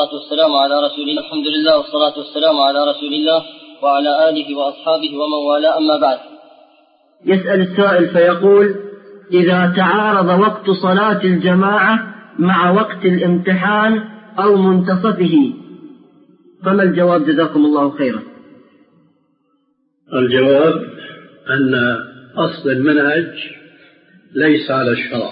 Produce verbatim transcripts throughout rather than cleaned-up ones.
والصلاة والسلام على رسول الله. الحمد لله والصلاة والسلام على رسول الله وعلى آله وأصحابه ومن والاه، أما بعد. يسأل السائل فيقول: إذا تعارض وقت صلاة الجماعة مع وقت الامتحان أو منتصفه فما الجواب؟ جزاكم الله خيرا. الجواب أن أصل المنهج ليس على الشرع،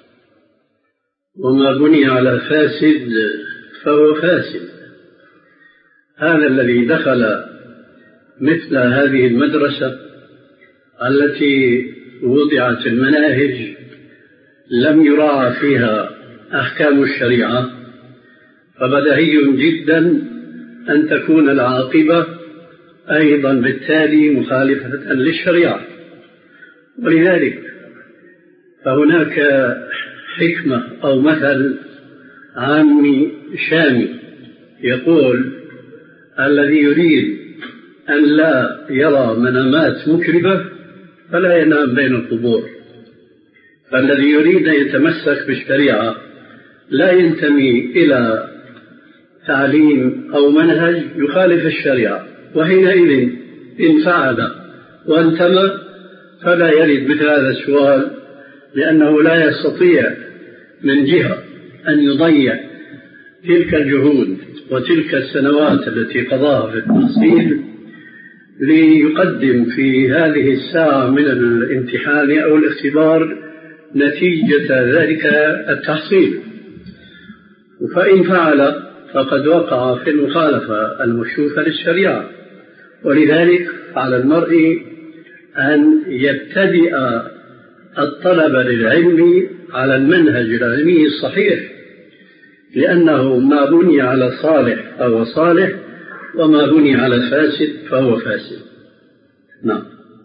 وما بني على فاسد فهو فاسد. هذا الذي دخل مثل هذه المدرسة التي وضعت المناهج لم يراعى فيها أحكام الشريعة، فبديهي جدا أن تكون العاقبة أيضا بالتالي مخالفة للشريعة. ولذلك فهناك حكمة أو مثل عامي شامي يقول: الذي يريد أن لا يرى منامات مكربة فلا ينام بين القبور. فالذي يريد أن يتمسك بالشريعة لا ينتمي إلى تعليم أو منهج يخالف الشريعة، وحينئذ إن فعل وانتمى فلا يرد مثل هذا السؤال، لأنه لا يستطيع من جهة أن يضيع تلك الجهود وتلك السنوات التي قضاها في التحصيل ليقدم في هذه الساعة من الامتحان أو الاختبار نتيجة ذلك التحصيل. فإن فعل فقد وقع في المخالفة المكشوفة للشريعة. ولذلك على المرء أن يبتدئ الطلب للعلم على المنهج العلمي الصحيح، لأنه ما بني على صالح فهو صالح، وما بني على فاسد فهو فاسد. نعم.